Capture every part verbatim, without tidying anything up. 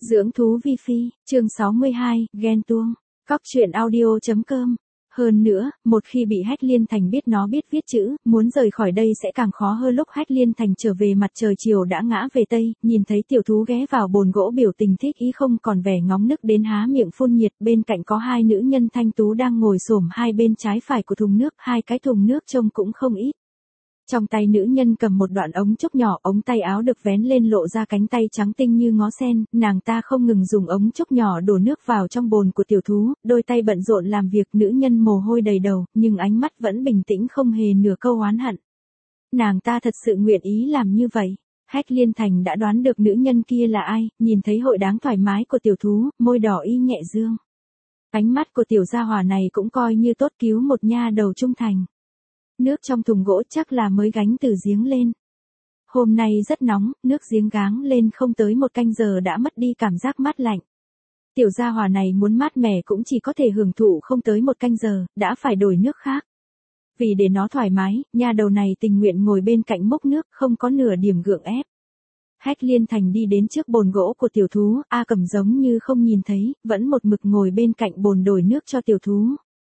Dưỡng thú vi phi, chương sáu mươi hai, ghen tuông. Cóc truyện audio chấm com. Hơn nữa, một khi bị Hách Liên Thành biết nó biết viết chữ, muốn rời khỏi đây sẽ càng khó hơn. Lúc Hách Liên Thành trở về mặt trời chiều đã ngã về tây, nhìn thấy tiểu thú ghé vào bồn gỗ biểu tình thích ý không còn vẻ ngóng nức đến há miệng phun nhiệt. Bên cạnh có hai nữ nhân thanh tú đang ngồi xổm hai bên trái phải của thùng nước, hai cái thùng nước trông cũng không ít. Trong tay nữ nhân cầm một đoạn ống trúc nhỏ, ống tay áo được vén lên lộ ra cánh tay trắng tinh như ngó sen, nàng ta không ngừng dùng ống trúc nhỏ đổ nước vào trong bồn của tiểu thú, đôi tay bận rộn làm việc, nữ nhân mồ hôi đầy đầu, nhưng ánh mắt vẫn bình tĩnh không hề nửa câu oán hận. Nàng ta thật sự nguyện ý làm như vậy. Hách Liên Thành đã đoán được nữ nhân kia là ai, nhìn thấy hội đáng thoải mái của tiểu thú, môi đỏ y nhẹ dương. Ánh mắt của tiểu gia hỏa này cũng coi như tốt, cứu một nha đầu trung thành. Nước trong thùng gỗ chắc là mới gánh từ giếng lên. Hôm nay rất nóng, nước giếng gáng lên không tới một canh giờ đã mất đi cảm giác mát lạnh. Tiểu gia hỏa này muốn mát mẻ cũng chỉ có thể hưởng thụ không tới một canh giờ, đã phải đổi nước khác. Vì để nó thoải mái, nha đầu này tình nguyện ngồi bên cạnh múc nước, không có nửa điểm gượng ép. Hách Liên Thành đi đến trước bồn gỗ của tiểu thú, A Cẩm giống như không nhìn thấy, vẫn một mực ngồi bên cạnh bồn đổi nước cho tiểu thú.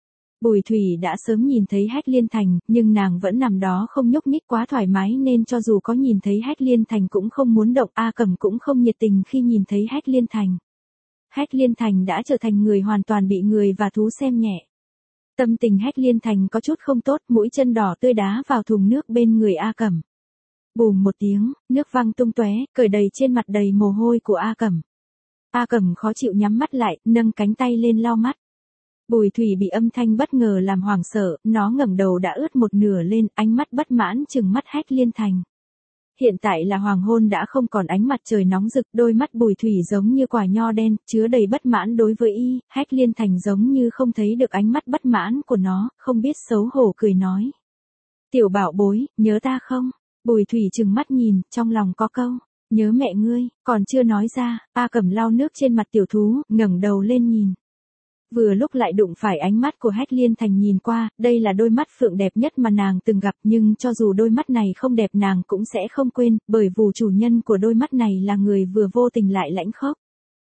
Bùi Thủy đã sớm nhìn thấy Hách Liên Thành, nhưng nàng vẫn nằm đó không nhúc nhích quá thoải mái nên cho dù có nhìn thấy Hách Liên Thành cũng không muốn động. A Cẩm cũng không nhiệt tình khi nhìn thấy Hách Liên Thành. Hách Liên Thành đã trở thành người hoàn toàn bị người và thú xem nhẹ. Tâm tình Hách Liên Thành có chút không tốt, mũi chân đỏ tươi đá vào thùng nước bên người A Cẩm. Bùm một tiếng, nước văng tung tóe, cởi đầy trên mặt đầy mồ hôi của A Cẩm. A Cẩm khó chịu nhắm mắt lại, nâng cánh tay lên lau mắt. Bùi Thủy bị âm thanh bất ngờ làm hoảng sợ, nó ngẩng đầu đã ướt một nửa lên, ánh mắt bất mãn trừng mắt Hách Liên Thành. Hiện tại là hoàng hôn đã không còn ánh mặt trời nóng rực, đôi mắt Bùi Thủy giống như quả nho đen, chứa đầy bất mãn đối với y. Hách Liên Thành giống như không thấy được ánh mắt bất mãn của nó, không biết xấu hổ cười nói. Tiểu bảo bối, nhớ ta không? Bùi Thủy trừng mắt nhìn, trong lòng có câu, nhớ mẹ ngươi, còn chưa nói ra. A Cẩm lau nước trên mặt tiểu thú, ngẩng đầu lên nhìn. Vừa lúc lại đụng phải ánh mắt của Hách Liên Thành nhìn qua, đây là đôi mắt phượng đẹp nhất mà nàng từng gặp, nhưng cho dù đôi mắt này không đẹp nàng cũng sẽ không quên, bởi vì chủ nhân của đôi mắt này là người vừa vô tình lại lãnh khốc.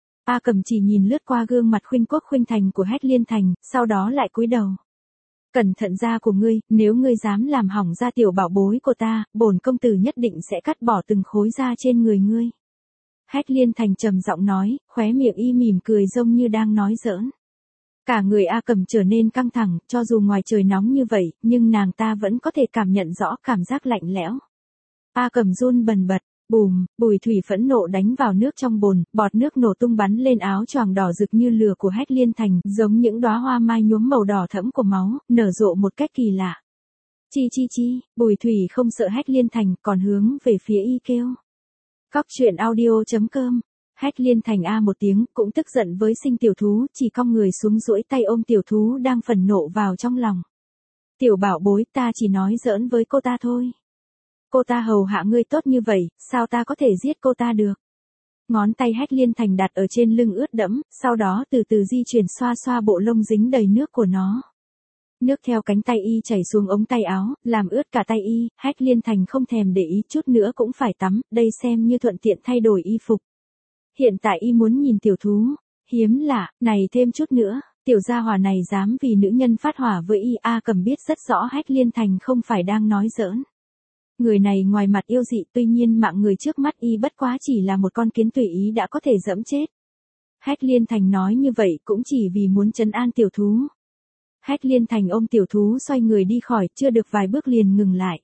A Cẩm chỉ nhìn lướt qua gương mặt khuynh quốc khuynh thành của Hách Liên Thành, sau đó lại cúi đầu. Cẩn thận da của ngươi, nếu ngươi dám làm hỏng da tiểu bảo bối của ta, bổn công tử nhất định sẽ cắt bỏ từng khối da trên người ngươi. Hách Liên Thành trầm giọng nói, khóe miệng y mỉm cười giống như đang nói giỡn. Cả người A Cẩm trở nên căng thẳng, cho dù ngoài trời nóng như vậy, nhưng nàng ta vẫn có thể cảm nhận rõ cảm giác lạnh lẽo. A Cẩm run bần bật, bùm, Bùi Thủy phẫn nộ đánh vào nước trong bồn, bọt nước nổ tung bắn lên áo choàng đỏ rực như lửa của Hách Liên Thành, giống những đóa hoa mai nhuốm màu đỏ thẫm của máu, nở rộ một cách kỳ lạ. Chi chi chi, Bùi Thủy không sợ Hách Liên Thành, còn hướng về phía y kêu. Cóc truyện audio chấm com. Hách Liên Thành a một tiếng, cũng tức giận với sinh tiểu thú, chỉ cong người xuống duỗi tay ôm tiểu thú đang phần nộ vào trong lòng. Tiểu bảo bối, ta chỉ nói giỡn với cô ta thôi. Cô ta hầu hạ ngươi tốt như vậy, sao ta có thể giết cô ta được? Ngón tay Hách Liên Thành đặt ở trên lưng ướt đẫm, sau đó từ từ di chuyển xoa xoa bộ lông dính đầy nước của nó. Nước theo cánh tay y chảy xuống ống tay áo, làm ướt cả tay y. Hách Liên Thành không thèm để ý, chút nữa cũng phải tắm, đây xem như thuận tiện thay đổi y phục. Hiện tại y muốn nhìn tiểu thú, hiếm lạ, này thêm chút nữa, tiểu gia hỏa này dám vì nữ nhân phát hỏa với y. A Cẩm biết rất rõ Hách Liên Thành không phải đang nói giỡn. Người này ngoài mặt yêu dị, tuy nhiên mạng người trước mắt y bất quá chỉ là một con kiến tùy ý đã có thể dẫm chết. Hách Liên Thành nói như vậy cũng chỉ vì muốn trấn an tiểu thú. Hách Liên Thành ôm tiểu thú xoay người đi khỏi, chưa được vài bước liền ngừng lại.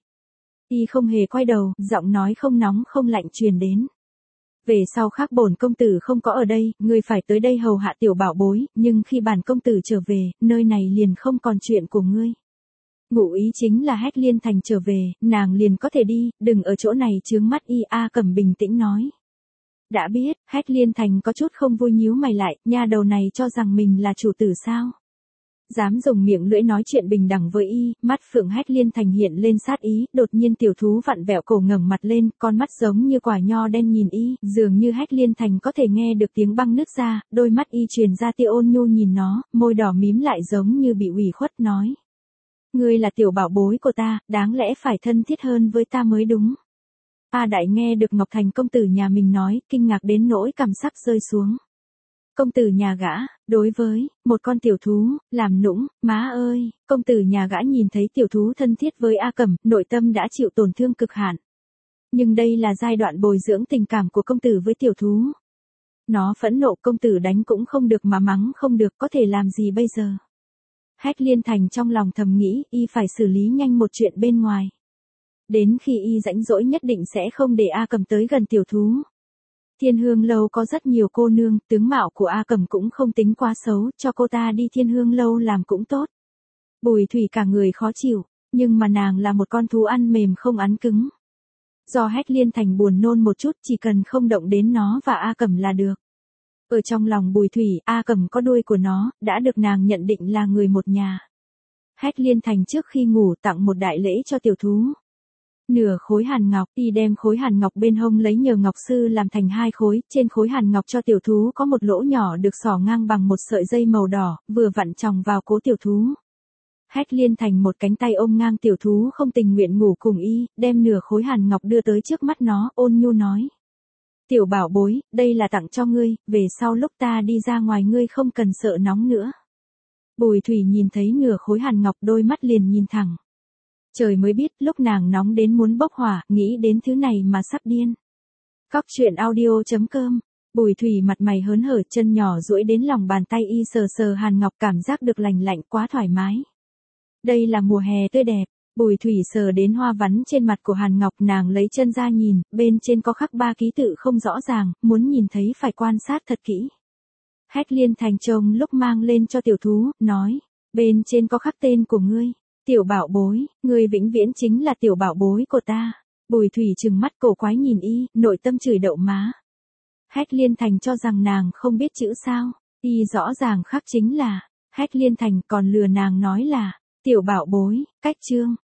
Y không hề quay đầu, giọng nói không nóng không lạnh truyền đến. Về sau khác bổn công tử không có ở đây, ngươi phải tới đây hầu hạ tiểu bảo bối, nhưng khi bản công tử trở về, nơi này liền không còn chuyện của ngươi. Ngụ ý chính là Hách Liên Thành trở về, nàng liền có thể đi, đừng ở chỗ này chướng mắt y. A Cẩm bình tĩnh nói. Đã biết, Hách Liên Thành có chút không vui nhíu mày lại, nha đầu này cho rằng mình là chủ tử sao? Dám dùng miệng lưỡi nói chuyện bình đẳng với y. Mắt phượng Hách Liên Thành hiện lên sát ý, đột nhiên tiểu thú vặn vẹo cổ ngẩng mặt lên, con mắt giống như quả nho đen nhìn y, dường như Hách Liên Thành có thể nghe được tiếng băng nứt ra, đôi mắt y truyền ra tia ôn nhu nhìn nó, môi đỏ mím lại giống như bị ủy khuất nói. Ngươi là tiểu bảo bối của ta, đáng lẽ phải thân thiết hơn với ta mới đúng. A Đại nghe được Ngọc Thành công tử nhà mình nói, kinh ngạc đến nỗi cằm sắc rơi xuống. Công tử nhà gã, đối với một con tiểu thú, làm nũng, má ơi, công tử nhà gã nhìn thấy tiểu thú thân thiết với A Cẩm, nội tâm đã chịu tổn thương cực hạn. Nhưng đây là giai đoạn bồi dưỡng tình cảm của công tử với tiểu thú. Nó phẫn nộ, công tử đánh cũng không được mà mắng không được, có thể làm gì bây giờ? Hách Liên Thành trong lòng thầm nghĩ, y phải xử lý nhanh một chuyện bên ngoài. Đến khi y rãnh rỗi nhất định sẽ không để A Cẩm tới gần tiểu thú. Thiên Hương Lâu có rất nhiều cô nương, tướng mạo của A Cẩm cũng không tính quá xấu, cho cô ta đi Thiên Hương Lâu làm cũng tốt. Bùi Thủy cả người khó chịu, nhưng mà nàng là một con thú ăn mềm không ăn cứng. Do Hách Liên Thành buồn nôn một chút, chỉ cần không động đến nó và A Cẩm là được. Ở trong lòng Bùi Thủy, A Cẩm có đuôi của nó, đã được nàng nhận định là người một nhà. Hách Liên Thành trước khi ngủ tặng một đại lễ cho tiểu thú. Nửa khối hàn ngọc, y đem khối hàn ngọc bên hông lấy nhờ ngọc sư làm thành hai khối, trên khối hàn ngọc cho tiểu thú có một lỗ nhỏ được xỏ ngang bằng một sợi dây màu đỏ, vừa vặn chòng vào cố tiểu thú. Hách Liên Thành một cánh tay ôm ngang tiểu thú không tình nguyện ngủ cùng y, đem nửa khối hàn ngọc đưa tới trước mắt nó, ôn nhu nói. Tiểu bảo bối, đây là tặng cho ngươi, về sau lúc ta đi ra ngoài ngươi không cần sợ nóng nữa. Bùi Thủy nhìn thấy nửa khối hàn ngọc đôi mắt liền nhìn thẳng. Trời mới biết lúc nàng nóng đến muốn bốc hỏa, nghĩ đến thứ này mà sắp điên. Cóc truyện audio chấm com. Bùi Thủy mặt mày hớn hở, chân nhỏ duỗi đến lòng bàn tay y sờ sờ hàn ngọc, cảm giác được lành lạnh quá thoải mái. Đây là mùa hè tươi đẹp. Bùi Thủy sờ đến hoa vắn trên mặt của hàn ngọc, nàng lấy chân ra nhìn, bên trên có khắc ba ký tự không rõ ràng, muốn nhìn thấy phải quan sát thật kỹ. Hách Liên Thành trông lúc mang lên cho tiểu thú, nói, bên trên có khắc tên của ngươi. Tiểu bảo bối, ngươi vĩnh viễn chính là tiểu bảo bối của ta. Bùi Thủy trừng mắt cổ quái nhìn y, nội tâm chửi đậu má. Hách Liên Thành cho rằng nàng không biết chữ sao, y rõ ràng khắc chính là, Hách Liên Thành còn lừa nàng nói là, tiểu bảo bối, cách chương.